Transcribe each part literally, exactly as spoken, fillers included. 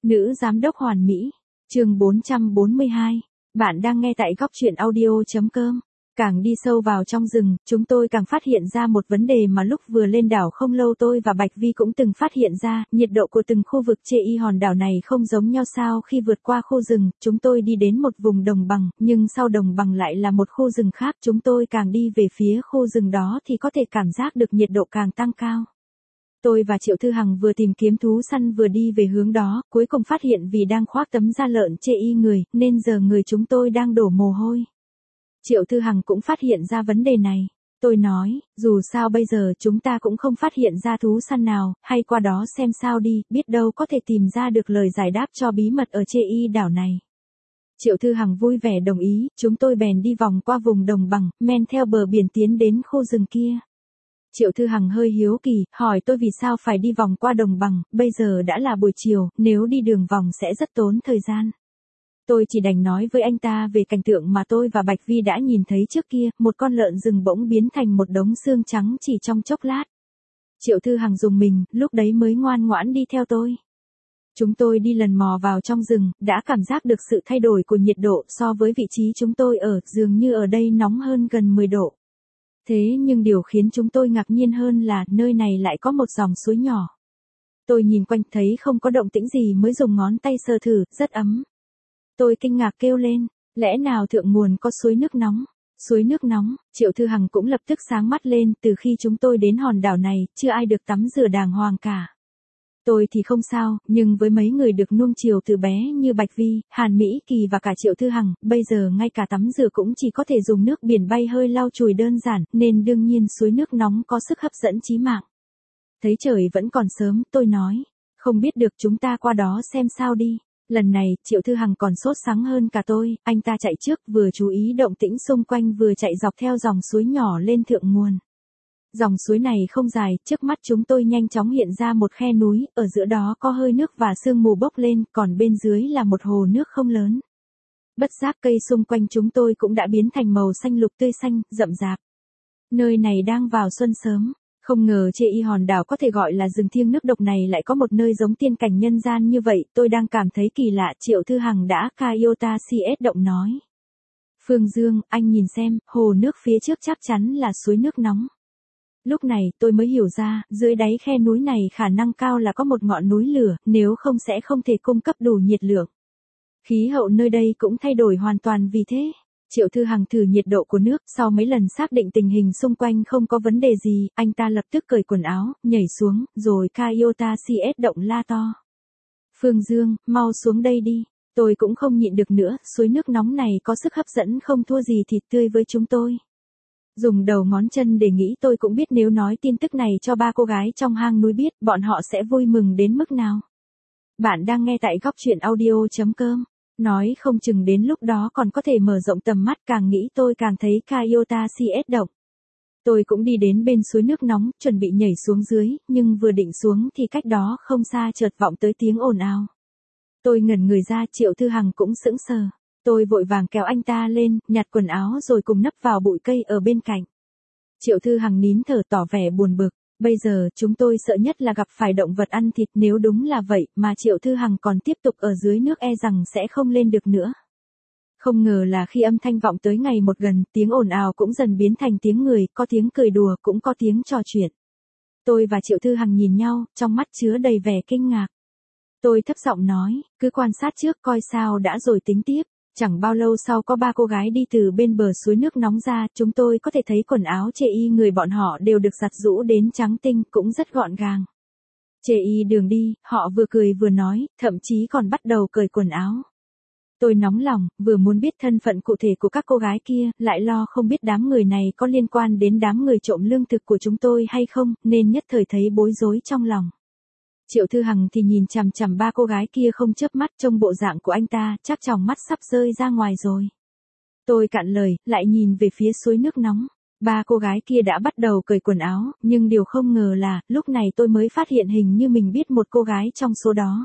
Nữ giám đốc hoàn mỹ. Chương bốn trăm bốn mươi hai. Bạn đang nghe tại góc truyện audio chấm com. Càng đi sâu vào trong rừng, chúng tôi càng phát hiện ra một vấn đề mà lúc vừa lên đảo không lâu tôi và Bạch Vi cũng từng phát hiện ra, nhiệt độ của từng khu vực trên hòn đảo này không giống nhau sao. Khi vượt qua khu rừng, chúng tôi đi đến một vùng đồng bằng, nhưng sau đồng bằng lại là một khu rừng khác. Chúng tôi càng đi về phía khu rừng đó thì có thể cảm giác được nhiệt độ càng tăng cao. Tôi và Triệu Thư Hằng vừa tìm kiếm thú săn vừa đi về hướng đó, cuối cùng phát hiện vì đang khoác tấm da lợn chê y người, nên giờ người chúng tôi đang đổ mồ hôi. Triệu Thư Hằng cũng phát hiện ra vấn đề này. Tôi nói, dù sao bây giờ chúng ta cũng không phát hiện ra thú săn nào, hay qua đó xem sao đi, biết đâu có thể tìm ra được lời giải đáp cho bí mật ở chê y đảo này. Triệu Thư Hằng vui vẻ đồng ý, chúng tôi bèn đi vòng qua vùng đồng bằng, men theo bờ biển tiến đến khu rừng kia. Triệu Thư Hằng hơi hiếu kỳ, hỏi tôi vì sao phải đi vòng qua đồng bằng, bây giờ đã là buổi chiều, nếu đi đường vòng sẽ rất tốn thời gian. Tôi chỉ đành nói với anh ta về cảnh tượng mà tôi và Bạch Vi đã nhìn thấy trước kia, một con lợn rừng bỗng biến thành một đống xương trắng chỉ trong chốc lát. Triệu Thư Hằng rùng mình, lúc đấy mới ngoan ngoãn đi theo tôi. Chúng tôi đi lần mò vào trong rừng, đã cảm giác được sự thay đổi của nhiệt độ so với vị trí chúng tôi ở, dường như ở đây nóng hơn gần mười độ. Thế nhưng điều khiến chúng tôi ngạc nhiên hơn là nơi này lại có một dòng suối nhỏ. Tôi nhìn quanh thấy không có động tĩnh gì mới dùng ngón tay sờ thử, rất ấm. Tôi kinh ngạc kêu lên, lẽ nào thượng nguồn có suối nước nóng? Suối nước nóng, Triệu Thư Hằng cũng lập tức sáng mắt lên, từ khi chúng tôi đến hòn đảo này, chưa ai được tắm rửa đàng hoàng cả. Tôi thì không sao, nhưng với mấy người được nuông chiều từ bé như Bạch Vi, Hàn Mỹ Kỳ và cả Triệu Thư Hằng, bây giờ ngay cả tắm rửa cũng chỉ có thể dùng nước biển bay hơi lau chùi đơn giản, nên đương nhiên suối nước nóng có sức hấp dẫn chí mạng. Thấy trời vẫn còn sớm, tôi nói, không biết được chúng ta qua đó xem sao đi. Lần này, Triệu Thư Hằng còn sốt sắng hơn cả tôi, anh ta chạy trước vừa chú ý động tĩnh xung quanh vừa chạy dọc theo dòng suối nhỏ lên thượng nguồn. Dòng suối này không dài, trước mắt chúng tôi nhanh chóng hiện ra một khe núi, ở giữa đó có hơi nước và sương mù bốc lên, còn bên dưới là một hồ nước không lớn. Bất giác cây xung quanh chúng tôi cũng đã biến thành màu xanh lục tươi xanh, rậm rạp. Nơi này đang vào xuân sớm. Không ngờ chê y hòn đảo có thể gọi là rừng thiêng nước độc này lại có một nơi giống tiên cảnh nhân gian như vậy, tôi đang cảm thấy kỳ lạ. Triệu Thư Hằng đã Kayota xê ét động nói. Phương Dương, anh nhìn xem, hồ nước phía trước chắc chắn là suối nước nóng. Lúc này tôi mới hiểu ra, dưới đáy khe núi này khả năng cao là có một ngọn núi lửa, nếu không sẽ không thể cung cấp đủ nhiệt lượng. Khí hậu nơi đây cũng thay đổi hoàn toàn vì thế. Triệu Thư Hằng thử nhiệt độ của nước, sau mấy lần xác định tình hình xung quanh không có vấn đề gì, anh ta lập tức cởi quần áo, nhảy xuống, rồi Kayota xê ét động la to. Phương Dương, mau xuống đây đi, tôi cũng không nhịn được nữa, suối nước nóng này có sức hấp dẫn không thua gì thịt tươi với chúng tôi. Dùng đầu ngón chân để nghĩ tôi cũng biết nếu nói tin tức này cho ba cô gái trong hang núi biết, bọn họ sẽ vui mừng đến mức nào. Bạn đang nghe tại góc truyện audio chấm com. Nói không chừng đến lúc đó còn có thể mở rộng tầm mắt, càng nghĩ tôi càng thấy Kayota xê ét động. Tôi cũng đi đến bên suối nước nóng, chuẩn bị nhảy xuống dưới, nhưng vừa định xuống thì cách đó không xa chợt vọng tới tiếng ồn ào. Tôi ngẩn người ra, Triệu Thư Hằng cũng sững sờ. Tôi vội vàng kéo anh ta lên, nhặt quần áo rồi cùng nấp vào bụi cây ở bên cạnh. Triệu Thư Hằng nín thở tỏ vẻ buồn bực. Bây giờ, chúng tôi sợ nhất là gặp phải động vật ăn thịt, nếu đúng là vậy, mà Triệu Thư Hằng còn tiếp tục ở dưới nước e rằng sẽ không lên được nữa. Không ngờ là khi âm thanh vọng tới ngày một gần, tiếng ồn ào cũng dần biến thành tiếng người, có tiếng cười đùa, cũng có tiếng trò chuyện. Tôi và Triệu Thư Hằng nhìn nhau, trong mắt chứa đầy vẻ kinh ngạc. Tôi thấp giọng nói, cứ quan sát trước coi sao đã rồi tính tiếp. Chẳng bao lâu sau có ba cô gái đi từ bên bờ suối nước nóng ra, chúng tôi có thể thấy quần áo chê y người bọn họ đều được giặt rũ đến trắng tinh, cũng rất gọn gàng. Chê y đường đi, họ vừa cười vừa nói, thậm chí còn bắt đầu cởi quần áo. Tôi nóng lòng, vừa muốn biết thân phận cụ thể của các cô gái kia, lại lo không biết đám người này có liên quan đến đám người trộm lương thực của chúng tôi hay không, nên nhất thời thấy bối rối trong lòng. Triệu Thư Hằng thì nhìn chằm chằm ba cô gái kia không chớp mắt, trông bộ dạng của anh ta, chắc tròng mắt sắp rơi ra ngoài rồi. Tôi cạn lời, lại nhìn về phía suối nước nóng. Ba cô gái kia đã bắt đầu cởi quần áo, nhưng điều không ngờ là, lúc này tôi mới phát hiện hình như mình biết một cô gái trong số đó.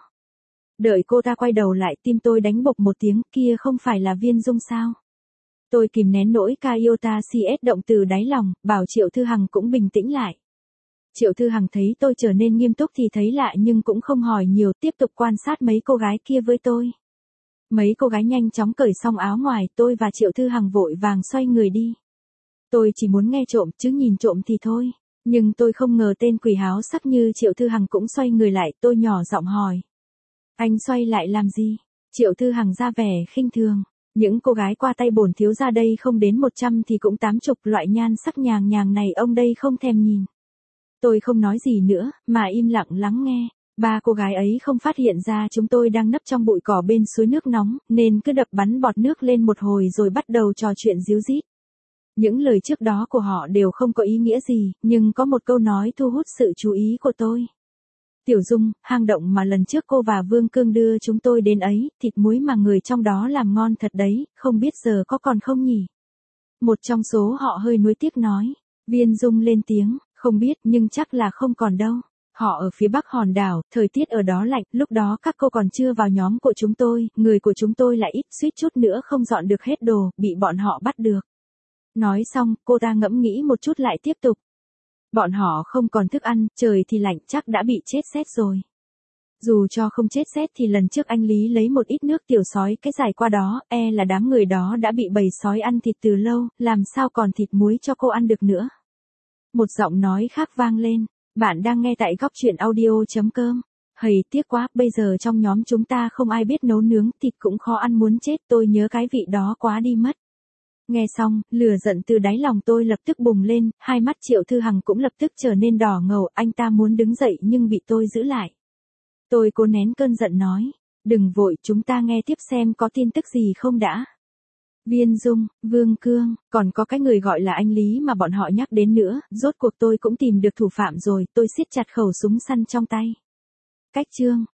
Đợi cô ta quay đầu lại, tim tôi đánh bộc một tiếng, kia không phải là Viên Dung sao? Tôi kìm nén nỗi Kayota xê ét động từ đáy lòng, bảo Triệu Thư Hằng cũng bình tĩnh lại. Triệu Thư Hằng thấy tôi trở nên nghiêm túc thì thấy lạ nhưng cũng không hỏi nhiều, tiếp tục quan sát mấy cô gái kia với tôi. Mấy cô gái nhanh chóng cởi xong áo ngoài, tôi và Triệu Thư Hằng vội vàng xoay người đi. Tôi chỉ muốn nghe trộm chứ nhìn trộm thì thôi. Nhưng tôi không ngờ tên quỷ háo sắc như Triệu Thư Hằng cũng xoay người lại, tôi nhỏ giọng hỏi. Anh xoay lại làm gì? Triệu Thư Hằng ra vẻ khinh thường. Những cô gái qua tay bổn thiếu gia đây không đến một trăm thì cũng tám chục, loại nhan sắc nhàng nhàng này ông đây không thèm nhìn. Tôi không nói gì nữa, mà im lặng lắng nghe. Ba cô gái ấy không phát hiện ra chúng tôi đang nấp trong bụi cỏ bên suối nước nóng, nên cứ đập bắn bọt nước lên một hồi rồi bắt đầu trò chuyện díu dít. Những lời trước đó của họ đều không có ý nghĩa gì, nhưng có một câu nói thu hút sự chú ý của tôi. Tiểu Dung, hang động mà lần trước cô và Vương Cương đưa chúng tôi đến ấy, thịt muối mà người trong đó làm ngon thật đấy, không biết giờ có còn không nhỉ? Một trong số họ hơi nuối tiếc nói. Viên Dung lên tiếng, không biết nhưng chắc là không còn đâu. Họ ở phía bắc hòn đảo, thời tiết ở đó lạnh, lúc đó các cô còn chưa vào nhóm của chúng tôi, người của chúng tôi lại ít, suýt chút nữa không dọn được hết đồ, bị bọn họ bắt được. Nói xong, cô ta ngẫm nghĩ một chút lại tiếp tục. Bọn họ không còn thức ăn, trời thì lạnh, chắc đã bị chết rét rồi. Dù cho không chết rét thì lần trước anh Lý lấy một ít nước tiểu sói cái giải qua đó, e là đám người đó đã bị bầy sói ăn thịt từ lâu, làm sao còn thịt muối cho cô ăn được nữa. Một giọng nói khác vang lên, bạn đang nghe tại góc truyện audio.com. Hầy tiếc quá, bây giờ trong nhóm chúng ta không ai biết nấu nướng, thịt cũng khó ăn muốn chết, tôi nhớ cái vị đó quá đi mất. Nghe xong, lửa giận từ đáy lòng tôi lập tức bùng lên, hai mắt Triệu Thư Hằng cũng lập tức trở nên đỏ ngầu, anh ta muốn đứng dậy nhưng bị tôi giữ lại. Tôi cố nén cơn giận nói, đừng vội, chúng ta nghe tiếp xem có tin tức gì không đã. Viên Dung, Vương Cương, còn có cái người gọi là anh Lý mà bọn họ nhắc đến nữa, rốt cuộc tôi cũng tìm được thủ phạm rồi, tôi siết chặt khẩu súng săn trong tay. Cách chương